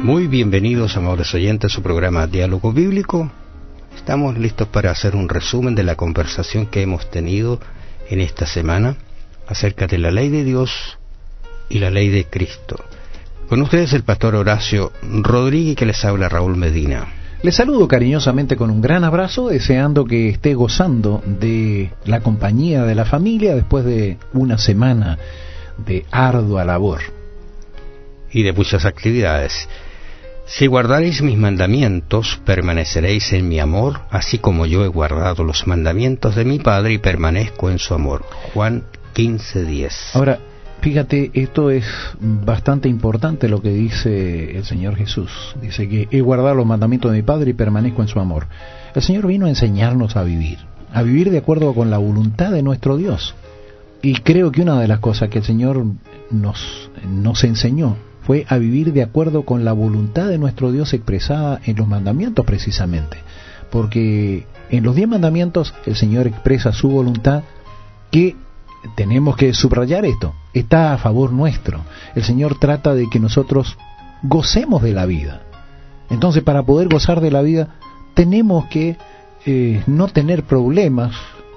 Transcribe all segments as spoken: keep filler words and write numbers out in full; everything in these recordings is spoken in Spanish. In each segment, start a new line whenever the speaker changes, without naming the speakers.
Muy bienvenidos, amables oyentes, a su programa Diálogo Bíblico. Estamos listos para hacer un resumen de la conversación que hemos tenido en esta semana acerca de la ley de Dios y la ley de Cristo. Con ustedes el pastor Horacio Rodríguez, que les habla Raúl Medina.
Les saludo cariñosamente con un gran abrazo, deseando que esté gozando de la compañía de la familia después de una semana de ardua labor.
Y de muchas actividades. Si guardaréis mis mandamientos, permaneceréis en mi amor, así como yo he guardado los mandamientos de mi Padre y permanezco en su amor. Juan quince diez.
Ahora, fíjate, esto es bastante importante lo que dice el Señor Jesús. Dice que he guardado los mandamientos de mi Padre y permanezco en su amor. El Señor vino a enseñarnos a vivir, a vivir de acuerdo con la voluntad de nuestro Dios. Y creo que una de las cosas que el Señor nos, nos enseñó fue a vivir de acuerdo con la voluntad de nuestro Dios expresada en los mandamientos precisamente. Porque en los diez mandamientos el Señor expresa su voluntad, que tenemos que subrayar esto, está a favor nuestro. El Señor trata de que nosotros gocemos de la vida. Entonces, para poder gozar de la vida, tenemos que eh, no tener problemas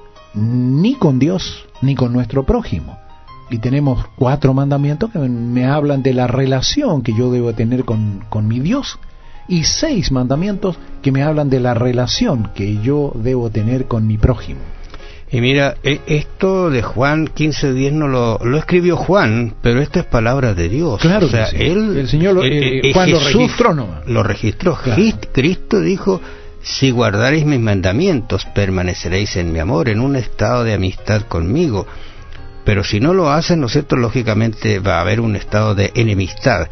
ni con Dios ni con nuestro prójimo. Y tenemos cuatro mandamientos que me hablan de la relación que yo debo tener con, con mi Dios, y seis mandamientos que me hablan de la relación que yo debo tener con mi prójimo.
Y mira, esto de Juan quince diez no lo, lo escribió Juan, pero esto es palabra de Dios.
Claro,
o sea,
sí.
él,
el Señor lo, eh, eh, Juan Jesús lo registró nomás.
Lo registró.
Claro.
Cristo dijo: si guardaréis mis mandamientos, permaneceréis en mi amor, en un estado de amistad conmigo. Pero si no lo hacen, ¿no es cierto?, lógicamente va a haber un estado de enemistad.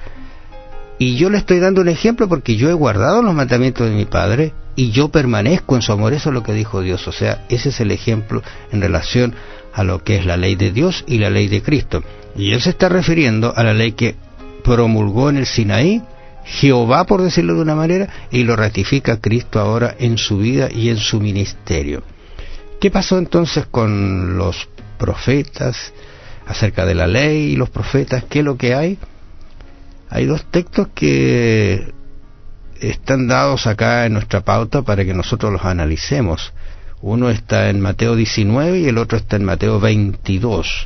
Y yo le estoy dando un ejemplo porque yo he guardado los mandamientos de mi Padre y yo permanezco en su amor. Eso es lo que dijo Dios. O sea, ese es el ejemplo en relación a lo que es la ley de Dios y la ley de Cristo. Y él se está refiriendo a la ley que promulgó en el Sinaí Jehová, por decirlo de una manera, y lo ratifica Cristo ahora en su vida y en su ministerio. ¿Qué pasó entonces con los profetas acerca de la ley y los profetas? ¿Qué es lo que hay? Hay dos textos que están dados acá en nuestra pauta para que nosotros los analicemos. Uno está en Mateo diecinueve y el otro está en Mateo veintidós.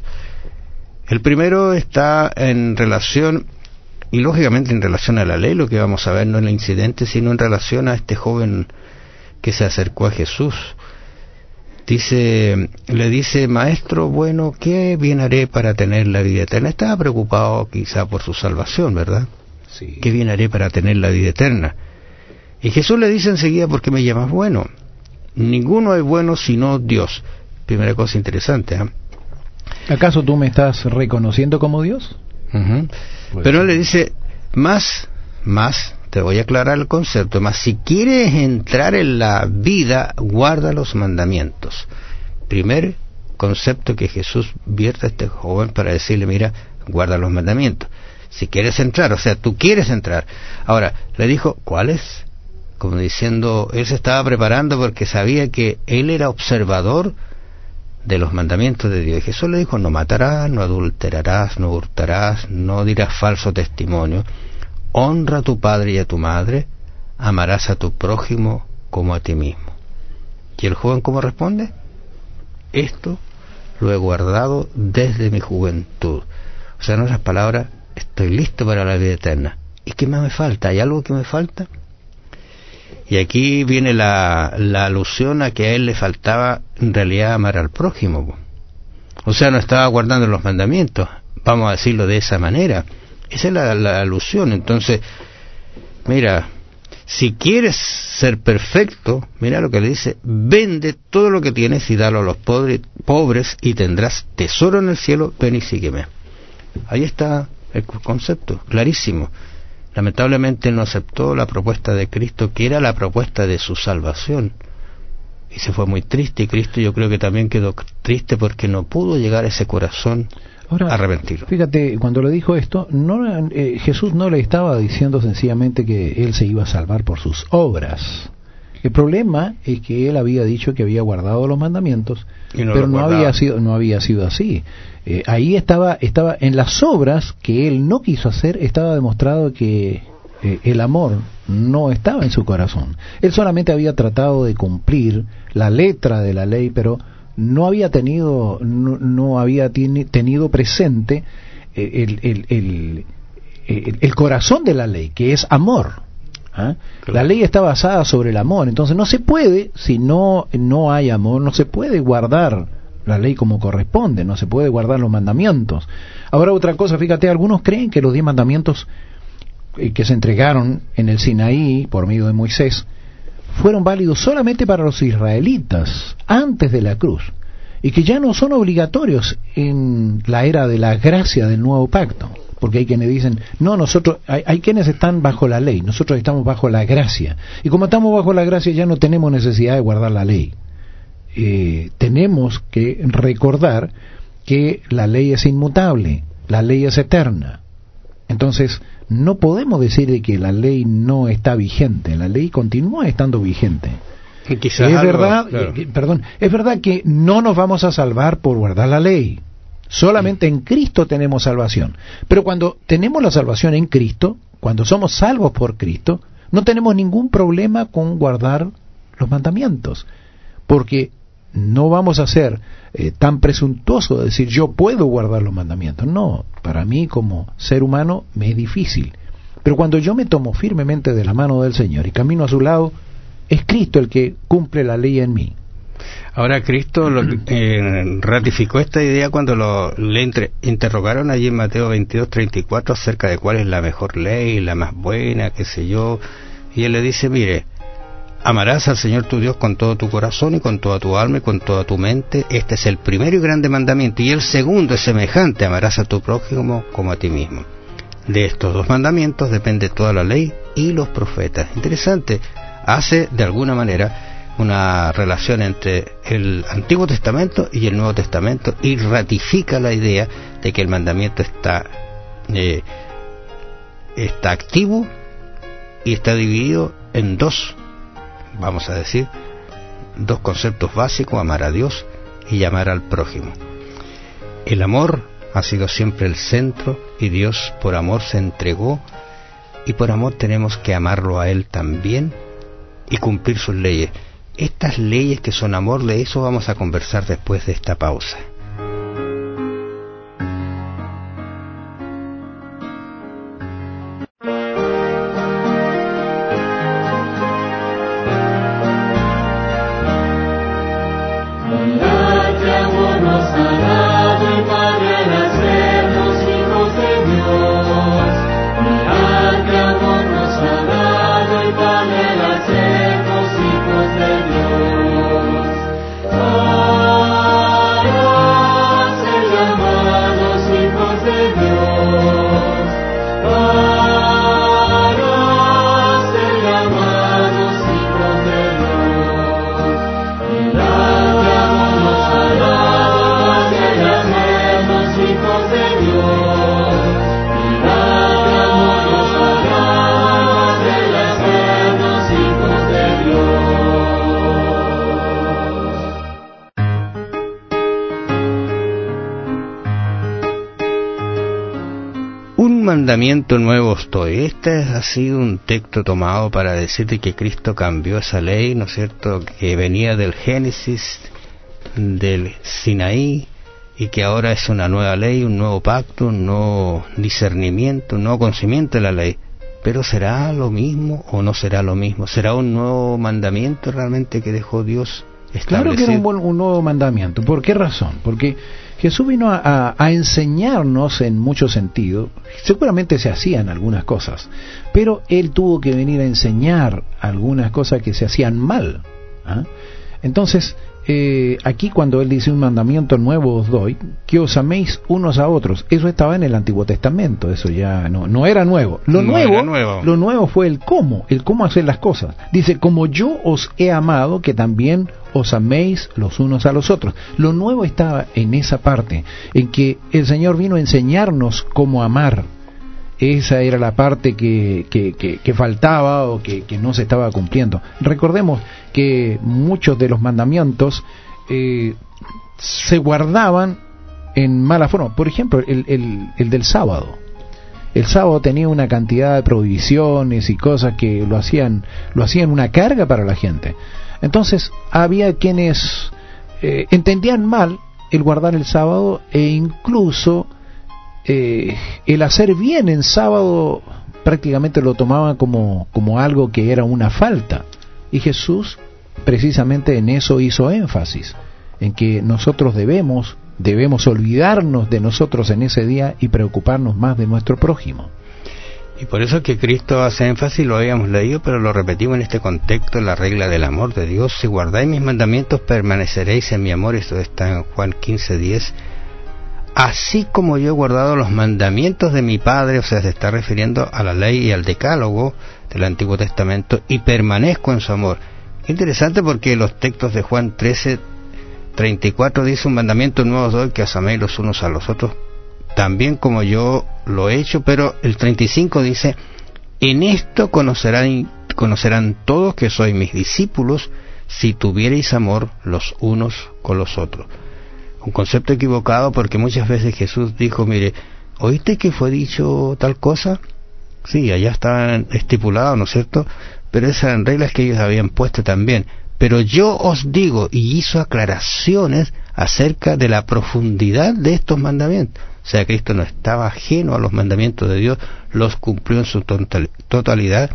El primero está en relación, y lógicamente en relación a la ley, lo que vamos a ver no en el incidente, sino en relación a este joven que se acercó a Jesús. Dice, le dice: maestro bueno, ¿qué bien haré para tener la vida eterna? Estaba preocupado quizá por su salvación, ¿verdad?
Sí.
¿Qué bien haré para tener la vida eterna? Y Jesús le dice enseguida: ¿por qué me llamas bueno? Ninguno es bueno sino Dios. Primera cosa interesante, ¿eh?
¿Acaso tú me estás reconociendo como Dios?
Uh-huh. Pues, pero él le dice: más, más, te voy a aclarar el concepto, más si quieres entrar en la vida, guarda los mandamientos. Primer concepto que Jesús vierte a este joven para decirle: mira, guarda los mandamientos. Si quieres entrar, o sea, tú quieres entrar. Ahora, le dijo: ¿cuáles? Como diciendo, él se estaba preparando porque sabía que él era observador de los mandamientos de Dios. Y Jesús le dijo: no matarás, no adulterarás, no hurtarás, no dirás falso testimonio, honra a tu padre y a tu madre, amarás a tu prójimo como a ti mismo. ¿Y el joven cómo responde? Esto lo he guardado desde mi juventud. O sea, en otras palabras, estoy listo para la vida eterna. ¿Y qué más me falta? ¿Hay algo que me falta? Y aquí viene la, la alusión a que a él le faltaba en realidad amar al prójimo. O sea, no estaba guardando los mandamientos, vamos a decirlo de esa manera. Esa es la, la alusión. Entonces, mira, si quieres ser perfecto, mira lo que le dice: vende todo lo que tienes y dalo a los pobres, pobres y tendrás tesoro en el cielo, ven y sígueme. Ahí está el concepto, clarísimo. Lamentablemente no aceptó la propuesta de Cristo, que era la propuesta de su salvación, y se fue muy triste. Y Cristo, yo creo que también quedó triste porque no pudo llegar a ese corazón Ahora, arrepentido.
Fíjate, cuando le dijo esto, no, eh, Jesús no le estaba diciendo sencillamente que él se iba a salvar por sus obras. El problema es que él había dicho que había guardado los mandamientos, no pero no había sido no había sido así. Eh, ahí estaba estaba en las obras que él no quiso hacer, estaba demostrado que eh, el amor no estaba en su corazón. Él solamente había tratado de cumplir la letra de la ley, pero no había tenido no, no había tiene, tenido presente el, el, el, el, el corazón de la ley, que es amor. ¿Ah? Claro. La ley está basada sobre el amor, entonces no se puede, si no, no hay amor, no se puede guardar la ley como corresponde, no se puede guardar los mandamientos. Ahora otra cosa, fíjate, algunos creen que los diez mandamientos eh, que se entregaron en el Sinaí por medio de Moisés fueron válidos solamente para los israelitas antes de la cruz, y que ya no son obligatorios en la era de la gracia del nuevo pacto. Porque hay quienes dicen, no, nosotros, hay, hay quienes están bajo la ley, nosotros estamos bajo la gracia, y como estamos bajo la gracia ya no tenemos necesidad de guardar la ley. Eh, tenemos que recordar que la ley es inmutable, la ley es eterna. Entonces no podemos decir de que la ley no está vigente, la ley continúa estando vigente.
Quizás
es
algo,
verdad,
claro.
eh, perdón, es verdad que no nos vamos a salvar por guardar la ley. Solamente en Cristo tenemos salvación. Pero cuando tenemos la salvación en Cristo, cuando somos salvos por Cristo, no tenemos ningún problema con guardar los mandamientos, porque no vamos a ser eh, tan presuntuosos de decir yo puedo guardar los mandamientos. No, para mí como ser humano me es difícil. Pero cuando yo me tomo firmemente de la mano del Señor y camino a su lado, es Cristo el que cumple la ley en mí.
Ahora Cristo lo, eh, ratificó esta idea cuando lo, le entre, interrogaron allí en Mateo veintidós, treinta y cuatro acerca de cuál es la mejor ley, la más buena, qué sé yo, y él le dice, mire, amarás al Señor tu Dios con todo tu corazón y con toda tu alma y con toda tu mente, este es el primero y grande mandamiento, y el segundo es semejante, amarás a tu prójimo como a ti mismo. De estos dos mandamientos depende toda la ley y los profetas. Interesante, hace de alguna manera una relación entre el Antiguo Testamento y el Nuevo Testamento y ratifica la idea de que el mandamiento está eh, está activo y está dividido en dos, vamos a decir, dos conceptos básicos: amar a Dios y amar al prójimo. El amor ha sido siempre el centro y Dios por amor se entregó, y por amor tenemos que amarlo a Él también y cumplir sus leyes. Estas leyes que son amor, de eso vamos a conversar después de esta pausa. Mandamiento nuevo estoy. Este ha sido un texto tomado para decirte que Cristo cambió esa ley, ¿no es cierto?, que venía del Génesis, del Sinaí, y que ahora es una nueva ley, un nuevo pacto, un nuevo discernimiento, un nuevo conocimiento de la ley. Pero ¿será lo mismo o no será lo mismo? ¿Será un nuevo mandamiento realmente que dejó Dios establecido?
Claro que era un, buen, un nuevo mandamiento. ¿Por qué razón? Porque Jesús vino a, a, a enseñarnos en muchos sentidos. Seguramente se hacían algunas cosas, pero Él tuvo que venir a enseñar algunas cosas que se hacían mal. ¿Ah? Entonces, eh, aquí cuando Él dice un mandamiento nuevo os doy, que os améis unos a otros, eso estaba en el Antiguo Testamento, eso ya no, no era nuevo. Lo
no
nuevo,
era nuevo,
lo nuevo fue el cómo, el cómo hacer las cosas. Dice, como yo os he amado, que también os améis los unos a los otros. Lo nuevo estaba en esa parte, en que el Señor vino a enseñarnos cómo amar. Esa era la parte que, que, que, que faltaba o que, que no se estaba cumpliendo. Recordemos que muchos de los mandamientos eh, se guardaban en mala forma. Por ejemplo, el, el, el del sábado. el sábado tenía una cantidad de prohibiciones y cosas que lo hacían, lo hacían una carga para la gente. Entonces había quienes eh, entendían mal el guardar el sábado, e incluso eh, el hacer bien en sábado prácticamente lo tomaban como, como algo que era una falta. Y Jesús precisamente en eso hizo énfasis, en que nosotros debemos debemos olvidarnos de nosotros en ese día y preocuparnos más de nuestro prójimo.
Y por eso que Cristo hace énfasis, lo habíamos leído, pero lo repetimos en este contexto, la regla del amor de Dios: si guardáis mis mandamientos, permaneceréis en mi amor. Esto está en Juan quince diez. Así como yo he guardado los mandamientos de mi Padre, o sea, se está refiriendo a la ley y al decálogo del Antiguo Testamento, y permanezco en su amor. Interesante, porque los textos de Juan trece treinta y cuatro dice: un mandamiento nuevo os doy, que os améis los unos a los otros, también como yo lo he hecho. Pero el treinta y cinco dice: en esto conocerán, conocerán todos que sois mis discípulos, si tuviereis amor los unos con los otros. Un concepto equivocado, porque muchas veces Jesús dijo: mire, ¿oíste que fue dicho tal cosa? Sí, allá estaban estipulados, ¿no es cierto? Pero esas eran reglas que ellos habían puesto también. Pero yo os digo, y hizo aclaraciones acerca de la profundidad de estos mandamientos. O sea, Cristo no estaba ajeno a los mandamientos de Dios, los cumplió en su totalidad.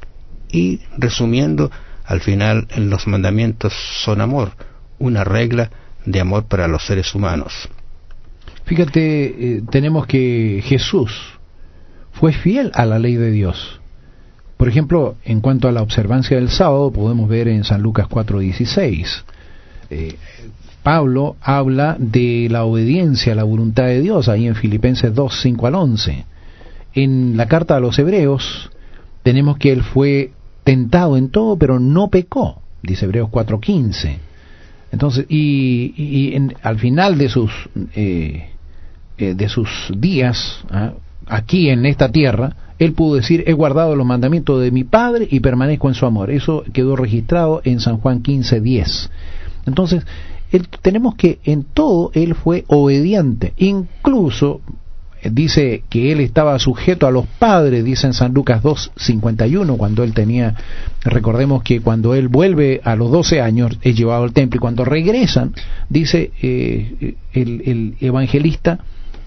Y resumiendo, al final los mandamientos son amor, una regla de amor para los seres humanos.
Fíjate, eh, tenemos que Jesús fue fiel a la ley de Dios. Por ejemplo, en cuanto a la observancia del sábado, podemos ver en San Lucas cuatro dieciséis. Eh, Pablo habla de la obediencia a la voluntad de Dios, ahí en Filipenses dos, cinco al once. En la carta a los Hebreos, tenemos que él fue tentado en todo, pero no pecó, dice Hebreos cuatro quince. Entonces, y, y en, al final de sus, eh, eh, de sus días, ¿eh? aquí en esta tierra, él pudo decir: he guardado los mandamientos de mi Padre y permanezco en su amor. Eso quedó registrado en San Juan quince diez. Entonces, él, tenemos que en todo él fue obediente. Incluso dice que él estaba sujeto a los padres, dice en San Lucas dos cincuenta y uno, cuando él tenía, recordemos que cuando él vuelve a los doce años, es llevado al templo, y cuando regresan, dice eh, el, el evangelista,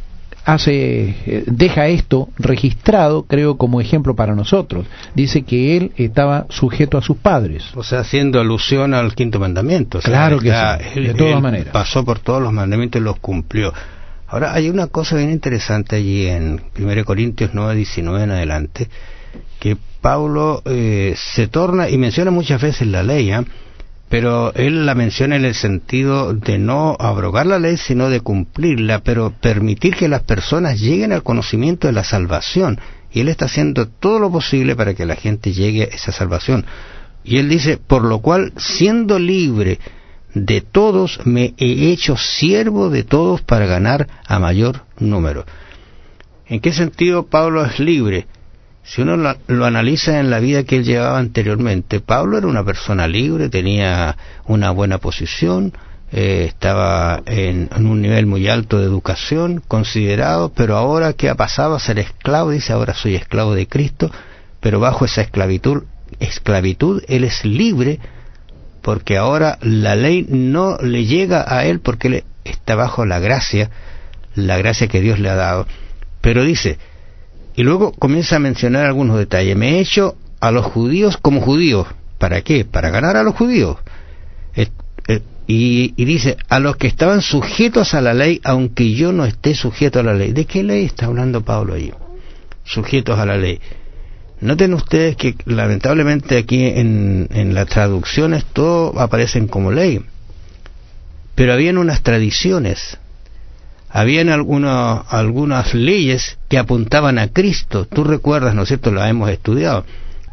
hace deja esto registrado, creo, como ejemplo para nosotros. Dice que él estaba sujeto a sus padres,
o sea, haciendo alusión al quinto mandamiento. O sea,
claro que
está,
sí,
él,
de todas
él
maneras
pasó por todos los mandamientos y los cumplió. Ahora, hay una cosa bien interesante allí en primera Corintios nueve diecinueve en adelante, que Pablo eh, se torna y menciona muchas veces la ley, ¿eh? pero él la menciona en el sentido de no abrogar la ley, sino de cumplirla, pero permitir que las personas lleguen al conocimiento de la salvación. Y él está haciendo todo lo posible para que la gente llegue a esa salvación. Y él dice: por lo cual, siendo libre de todos, me he hecho siervo de todos para ganar a mayor número. ¿En qué sentido Pablo es libre? Si uno lo, lo analiza en la vida que él llevaba anteriormente, Pablo era una persona libre, tenía una buena posición, eh, estaba en, en un nivel muy alto de educación, considerado, pero ahora que ha pasado a ser esclavo, dice: ahora soy esclavo de Cristo, pero bajo esa esclavitud, esclavitud él es libre, porque ahora la ley no le llega a él, porque él está bajo la gracia, la gracia que Dios le ha dado. Pero dice, y luego comienza a mencionar algunos detalles: me he hecho a los judíos como judíos. ¿Para qué? Para ganar a los judíos. Eh, eh, y, y dice: a los que estaban sujetos a la ley, aunque yo no esté sujeto a la ley. ¿De qué ley está hablando Pablo ahí? Sujetos a la ley. Noten ustedes que lamentablemente aquí en, en las traducciones todo aparecen como ley, pero habían unas tradiciones, habían algunos, algunas leyes que apuntaban a Cristo. Tú recuerdas, ¿no es cierto? Las hemos estudiado.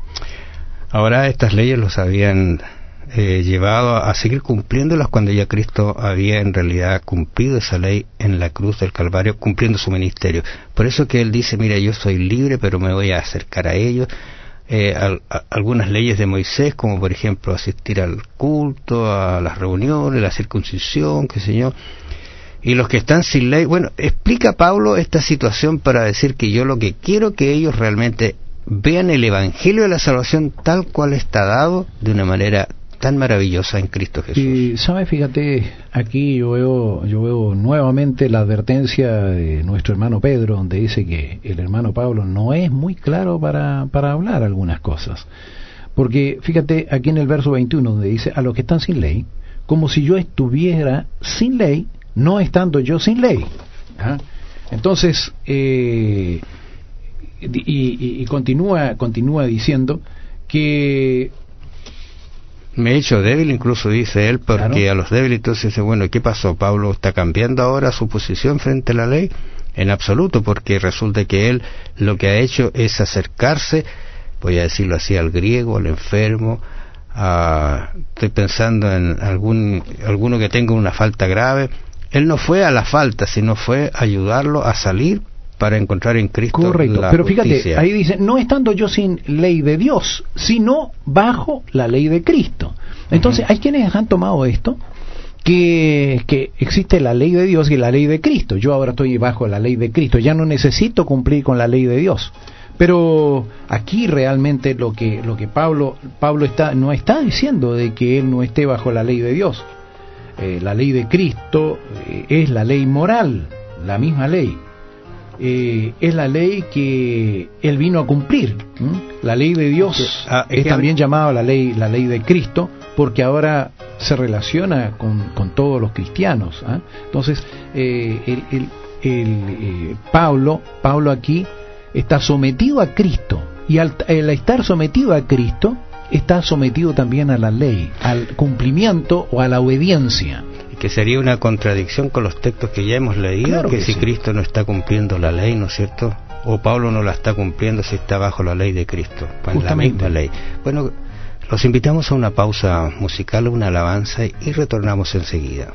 Ahora estas leyes los habían eh, llevado a seguir cumpliéndolas cuando ya Cristo había en realidad cumplido esa ley en la cruz del Calvario, cumpliendo su ministerio. Por eso que él dice: mira, yo soy libre, pero me voy a acercar a ellos. Eh, a, a, algunas leyes de Moisés, como por ejemplo asistir al culto, a las reuniones, la circuncisión, qué sé yo. y los que están sin ley. Bueno, explica Pablo esta situación para decir que yo lo que quiero que ellos realmente vean el Evangelio de la salvación tal cual está dado, de una manera tan maravillosa en Cristo Jesús.
Y sabes, fíjate, aquí yo veo, yo veo nuevamente la advertencia de nuestro hermano Pedro, donde dice que el hermano Pablo no es muy claro para, para hablar algunas cosas. Porque fíjate aquí en el verso veintiuno, donde dice, a los que están sin ley, como si yo estuviera sin ley, no estando yo sin ley. ¿Ah? Entonces, eh, y, y, y continúa, continúa diciendo que
me he hecho débil, incluso dice él, porque claro, a los débiles. Entonces dice, bueno, ¿qué pasó? ¿Pablo está cambiando ahora su posición frente a la ley? En absoluto, porque resulta que él lo que ha hecho es acercarse, voy a decirlo así, al griego, al enfermo. A, estoy pensando en algún alguno que tenga una falta grave. Él no fue a la falta, sino fue a ayudarlo a salir para encontrar en Cristo.
Correcto,
la
pero
justicia.
Fíjate, ahí dice, no estando yo sin ley de Dios, sino bajo la ley de Cristo. Entonces, uh-huh, hay quienes han tomado esto, que, que existe la ley de Dios y la ley de Cristo. Yo ahora estoy bajo la ley de Cristo, ya no necesito cumplir con la ley de Dios. Pero aquí realmente lo que lo que Pablo Pablo está no está diciendo de que él no esté bajo la ley de Dios. Eh, la ley de Cristo eh, es la ley moral, la misma ley. Eh, es la ley que él vino a cumplir. ¿Mm? La ley de Dios ah, es, es también que... llamada la ley la ley de Cristo, porque ahora se relaciona con, con todos los cristianos. ¿Ah? Entonces, eh, el, el, el, eh, Pablo Pablo aquí está sometido a Cristo, y al, al estar sometido a Cristo está sometido también a la ley, al cumplimiento o a la obediencia.
Que sería una contradicción con los textos que ya hemos leído, claro que, que si sí. Cristo no está cumpliendo la ley, ¿no es cierto? O Pablo no la está cumpliendo si está bajo la ley de Cristo, en la misma ley. Bueno, los invitamos a una pausa musical, una alabanza, y retornamos enseguida.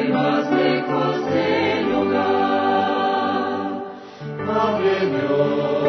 Padre Dios.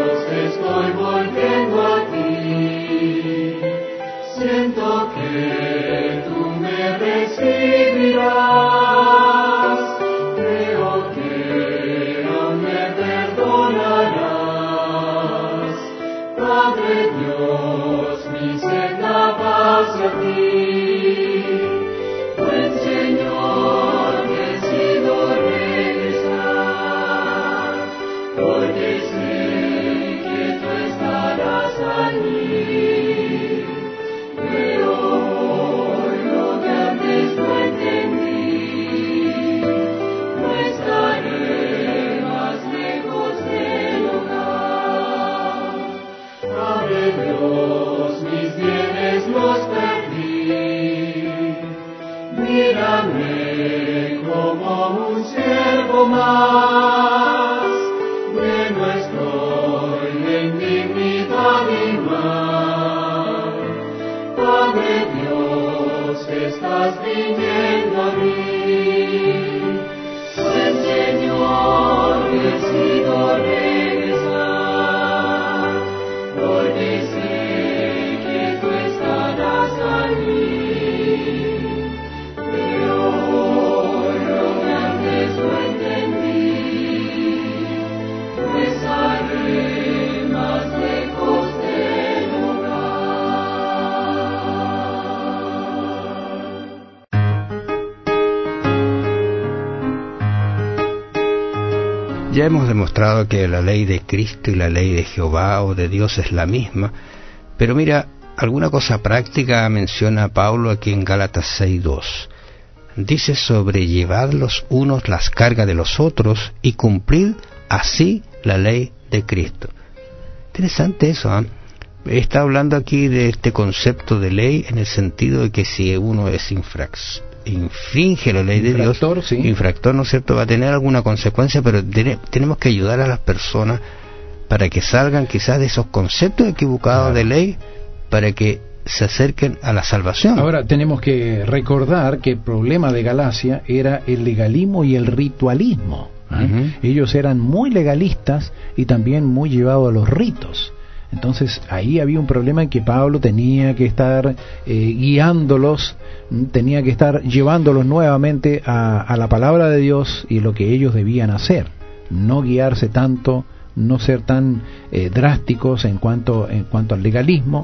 Ya hemos demostrado que la ley de Cristo y la ley de Jehová o de Dios es la misma, pero mira, alguna cosa práctica menciona Pablo aquí en Gálatas seis dos. Dice: sobrellevad los unos las cargas de los otros y cumplid así la ley de Cristo. Interesante eso, ¿eh? Está hablando aquí de este concepto de ley en el sentido de que si uno es infrax, infringe la ley infractor, de Dios, sí. infractor, ¿no es cierto?, va a tener alguna consecuencia, pero tiene, tenemos que ayudar a las personas para que salgan quizás de esos conceptos equivocados claro. de ley, para que se acerquen a la salvación.
Ahora tenemos que recordar que el problema de Galacia era el legalismo y el ritualismo, ¿eh? Uh-huh. Ellos eran muy legalistas y también muy llevados a los ritos. Entonces ahí había un problema en que Pablo tenía que estar eh, guiándolos, tenía que estar llevándolos nuevamente a, a la palabra de Dios y lo que ellos debían hacer, no guiarse tanto, no ser tan eh, drásticos en cuanto en cuanto al legalismo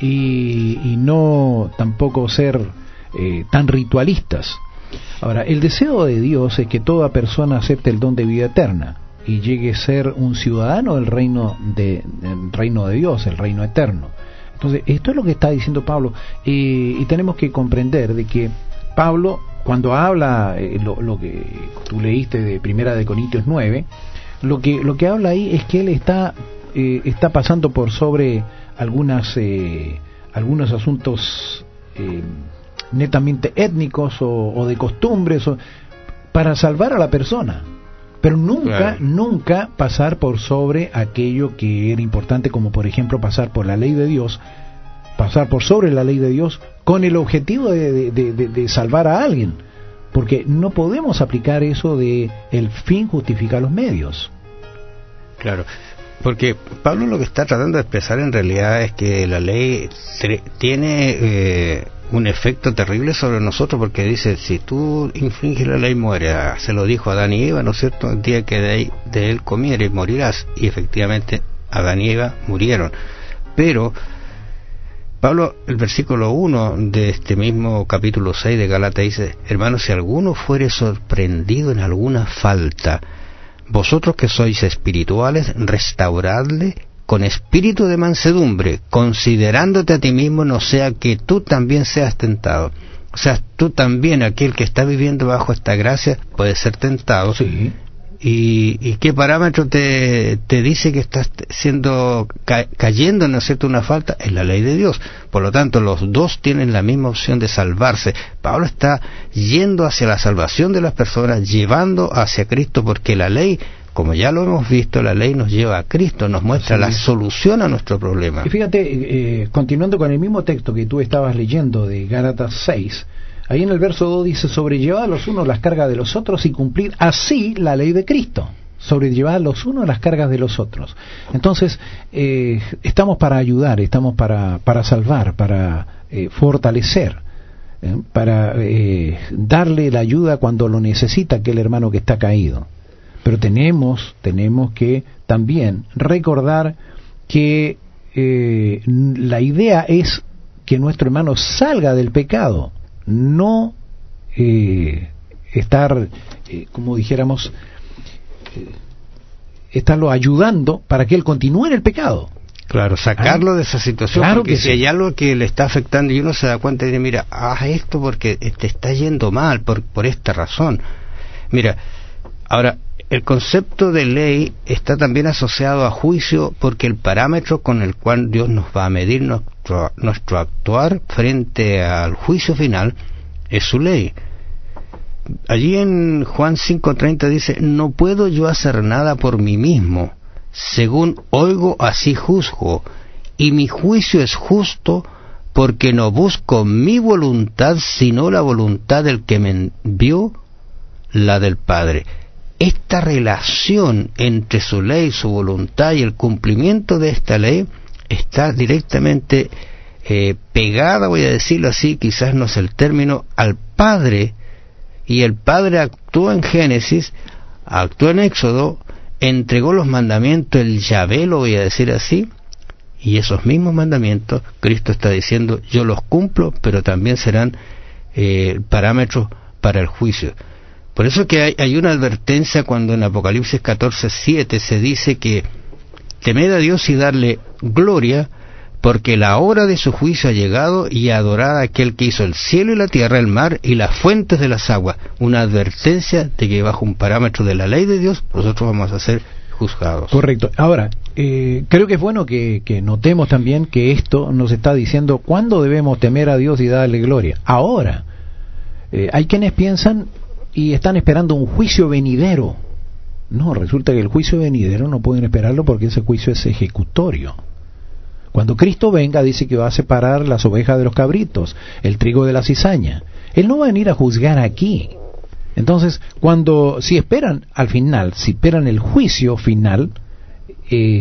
y, y no tampoco ser eh, tan ritualistas. Ahora, el deseo de Dios es que toda persona acepte el don de vida eterna y llegue a ser un ciudadano del reino de, del reino de Dios, el reino eterno. Entonces, esto es lo que está diciendo Pablo, eh, y tenemos que comprender de que Pablo, cuando habla, eh, lo, lo que tú leíste de Primera de Corintios nueve, lo que lo que habla ahí es que él está eh, está pasando por sobre algunas eh, algunos asuntos eh, netamente étnicos o, o de costumbres o, para salvar a la persona. Pero nunca, claro. nunca pasar por sobre aquello que era importante, como por ejemplo pasar por la ley de Dios, pasar por sobre la ley de Dios con el objetivo de, de, de, de salvar a alguien, porque no podemos aplicar eso de el fin justifica los medios.
Claro, porque Pablo lo que está tratando de expresar en realidad es que la ley tre- tiene eh, un efecto terrible sobre nosotros, porque dice: si tú infringes la ley, mueres. Se lo dijo a Adán y Eva, ¿no es cierto?, el día que de, ahí, de él comieres morirás. Y efectivamente Adán y Eva murieron. Pero Pablo, el versículo uno de este mismo capítulo seis de Gálatas dice: hermanos, si alguno fuere sorprendido en alguna falta, vosotros que sois espirituales, restauradle con espíritu de mansedumbre, considerándote a ti mismo, no sea que tú también seas tentado. O sea, tú también, aquel que está viviendo bajo esta gracia, puede ser tentado.
Sí.
¿Y, y qué parámetro te, te dice que estás siendo ca, cayendo, ¿no es cierto?, una falta? Es la ley de Dios. Por lo tanto, los dos tienen la misma opción de salvarse. Pablo está yendo hacia la salvación de las personas, llevando hacia Cristo, porque la ley, como ya lo hemos visto, la ley nos lleva a Cristo, nos muestra sí. la solución a nuestro problema.
Y fíjate, eh, continuando con el mismo texto que tú estabas leyendo de Gálatas seis, ahí en el verso dos dice: sobrellevad los unos las cargas de los otros y cumplir así la ley de Cristo. Sobrellevad los unos las cargas de los otros. Entonces, eh, estamos para ayudar, estamos para, para salvar, para eh, fortalecer, eh, para eh, darle la ayuda cuando lo necesita aquel hermano que está caído. Pero tenemos, tenemos que también recordar que eh, la idea es que nuestro hermano salga del pecado, no eh, estar, eh, como dijéramos, eh, estarlo ayudando para que él continúe en el pecado.
Claro, sacarlo ¿Ah? de esa situación,
claro
porque
que
si
sí.
hay algo que le está afectando y uno se da cuenta y dice: mira, haz esto porque te está yendo mal por, por esta razón. Mira, ahora, el concepto de ley está también asociado a juicio, porque el parámetro con el cual Dios nos va a medir nuestro, nuestro actuar frente al juicio final es su ley. Allí en Juan cinco treinta dice: no puedo yo hacer nada por mí mismo, según oigo así juzgo, y mi juicio es justo, porque no busco mi voluntad, sino la voluntad del que me envió, la del Padre. Esta relación entre su ley, su voluntad y el cumplimiento de esta ley está directamente eh, pegada, voy a decirlo así, quizás no es el término, al Padre, y el Padre actuó en Génesis, actuó en Éxodo, entregó los mandamientos, el Yahvé, lo voy a decir así, y esos mismos mandamientos, Cristo está diciendo: yo los cumplo, pero también serán eh, parámetros para el juicio. Por eso que hay, hay una advertencia cuando en Apocalipsis catorce siete se dice que temed a Dios y darle gloria, porque la hora de su juicio ha llegado, y adorad a aquel que hizo el cielo y la tierra, el mar y las fuentes de las aguas. Una advertencia de que bajo un parámetro de la ley de Dios nosotros vamos a ser juzgados.
Correcto. Ahora, eh, creo que es bueno que, que notemos también que esto nos está diciendo cuándo debemos temer a Dios y darle gloria. Ahora, eh, hay quienes piensan y están esperando un juicio venidero. No, resulta que el juicio venidero no pueden esperarlo porque ese juicio es ejecutorio. Cuando Cristo venga, dice que va a separar las ovejas de los cabritos, el trigo de la cizaña. Él no va a venir a juzgar aquí. Entonces, cuando, si esperan al final, si esperan el juicio final, eh,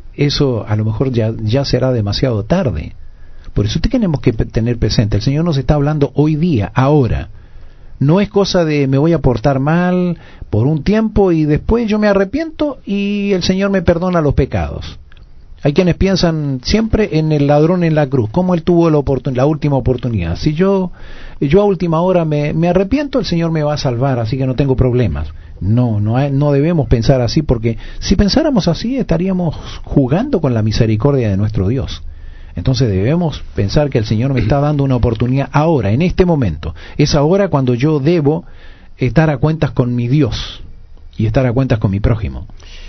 eso a lo mejor ya, ya será demasiado tarde. Por eso tenemos que tener presente, el Señor nos está hablando hoy día, ahora. No es cosa de me voy a portar mal por un tiempo y después yo me arrepiento y el Señor me perdona los pecados. Hay quienes piensan siempre en el ladrón en la cruz, cómo él tuvo la, oportun- la última oportunidad. Si yo, yo a última hora me, me arrepiento, el Señor me va a salvar, así que no tengo problemas. No, no, hay, no debemos pensar así, porque si pensáramos así estaríamos jugando con la misericordia de nuestro Dios. Entonces debemos pensar que el Señor me está dando una oportunidad ahora, en este momento. Es ahora cuando yo debo estar a cuentas con mi Dios y estar a cuentas con mi prójimo.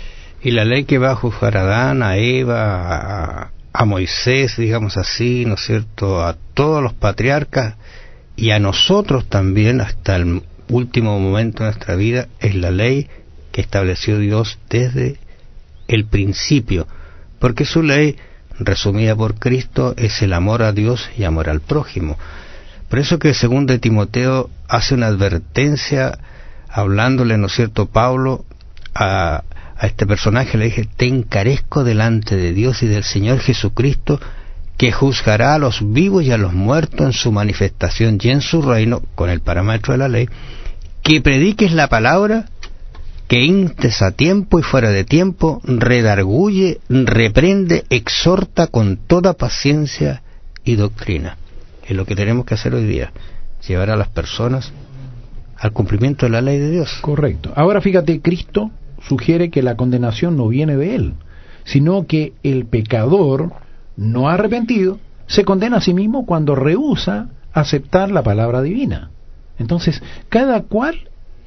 Y la ley que va a juzgar a Adán, a Eva, a, a Moisés, digamos así, ¿no es cierto?, a todos los patriarcas y a nosotros también hasta el último momento de nuestra vida, es la ley que estableció Dios desde el principio, porque su ley, resumida por Cristo, es el amor a Dios y amor al prójimo. Por eso que segundo de Timoteo hace una advertencia, hablándole, ¿no es cierto?, Pablo, a a este personaje le dije, te encarezco delante de Dios y del Señor Jesucristo, que juzgará a los vivos y a los muertos en su manifestación y en su reino, con el parámetro de la ley, que prediques la palabra, que instes a tiempo y fuera de tiempo, redarguye, reprende, exhorta con toda paciencia y doctrina. Es lo que tenemos que hacer hoy día, llevar a las personas al cumplimiento de la ley de Dios.
Correcto. Ahora fíjate, Cristo sugiere que la condenación no viene de él, sino que el pecador no arrepentido se condena a sí mismo cuando rehúsa aceptar la palabra divina. Entonces, cada cual,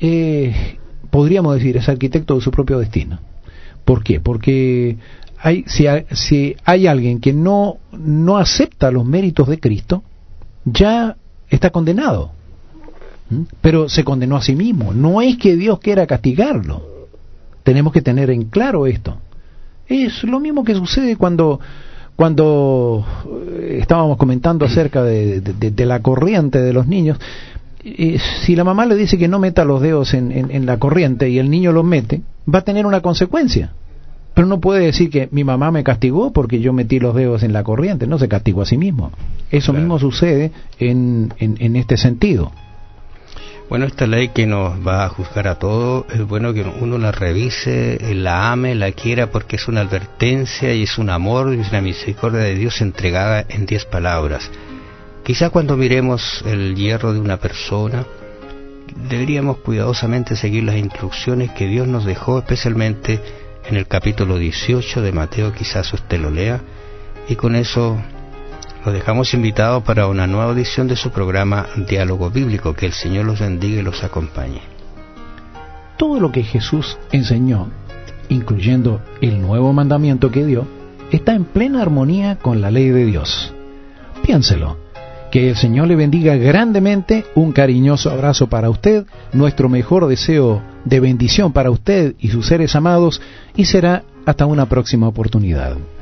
eh, podríamos decir, es arquitecto de su propio destino. ¿Por qué? Porque hay, si, hay, si hay alguien que no, no acepta los méritos de Cristo, ya está condenado. ¿Mm? Pero se condenó a sí mismo. No es que Dios quiera castigarlo. Tenemos que tener en claro esto. Es lo mismo que sucede cuando cuando estábamos comentando acerca de, de, de la corriente de los niños. Eh, si la mamá le dice que no meta los dedos en, en, en la corriente y el niño los mete, va a tener una consecuencia. Pero no puede decir que mi mamá me castigó porque yo metí los dedos en la corriente. No, se castigó a sí mismo. Eso claro. mismo sucede en, en, en este sentido.
Bueno, esta ley que nos va a juzgar a todos, es bueno que uno la revise, la ame, la quiera, porque es una advertencia y es un amor y es una misericordia de Dios entregada en diez palabras. Quizá cuando miremos el hierro de una persona, deberíamos cuidadosamente seguir las instrucciones que Dios nos dejó, especialmente en el capítulo dieciocho de Mateo. Quizás usted lo lea, y con eso los dejamos invitados para una nueva edición de su programa Diálogo Bíblico. Que el Señor los bendiga y los acompañe.
Todo lo que Jesús enseñó, incluyendo el nuevo mandamiento que dio, está en plena armonía con la ley de Dios. Piénselo. Que el Señor le bendiga grandemente. Un cariñoso abrazo para usted, nuestro mejor deseo de bendición para usted y sus seres amados, y será hasta una próxima oportunidad.